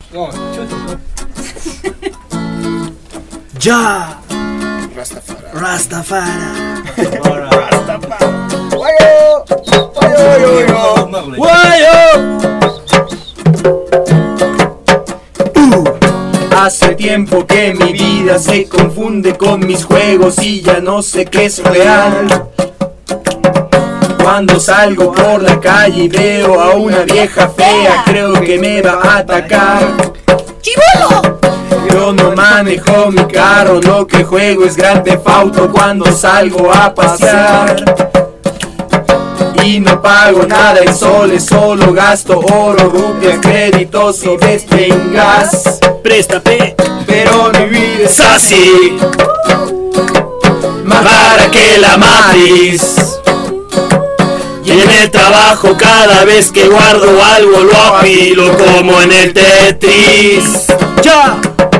No, chutos. Ya. Rastafari. Rastafari. Guayo. Hace tiempo que mi vida se confunde con mis juegos y ya no sé qué es real. Cuando salgo por la calle y veo a una vieja fea, creo que me va a atacar. ¡Chibolo! Yo no manejo mi carro, lo que juego es Grand Theft Auto cuando salgo a pasear. Y no pago nada en soles, solo gasto oro, rupias, créditos y despengas. Préstate. Pero mi vida es así, más rara que la matriz. Y en el trabajo cada vez que guardo algo lo apilo como en el Tetris. ¡Ya!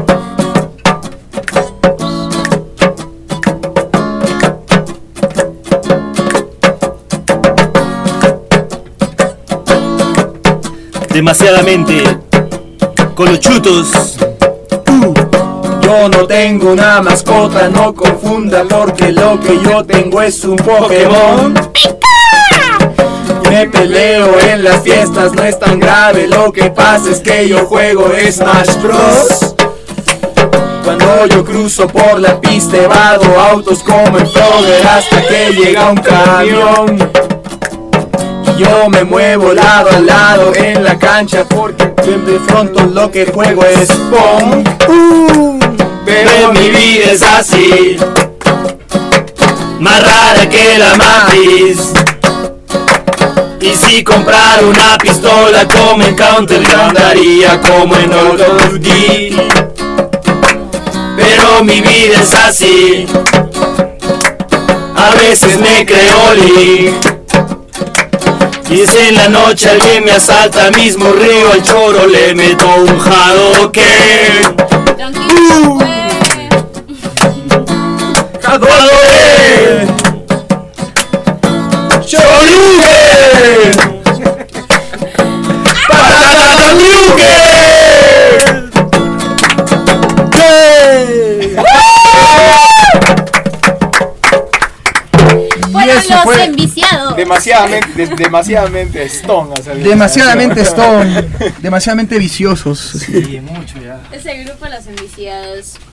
Demasiadamente. Con los chutos. Yo no tengo una mascota, no confunda porque lo que yo tengo es un Pokémon. Me peleo en las fiestas, no es tan grave, lo que pasa es que yo juego Smash Bros. Cuando yo cruzo por la pista evado autos como en Frogger hasta que llega un camión. Y yo me muevo lado a lado en la cancha porque de pronto lo que juego es Pong. Pero mi vida es así, más rara que la matriz. Y si comprar una pistola como en Counter andaría como en Call of Duty. Pero mi vida es así, a veces me creo Lee. Y si en la noche alguien me asalta, mismo río al choro, le meto un Hadouken. Tranquilo, pues. Hadouken, Shoryuken, Patatamiuken. Fueron eso los fue enviciados. Demasiadamente Stone ha salido. Demasiadamente Stone, demasiadamente viciosos. Sí, mucho ya. Es el grupo Los Enviciados.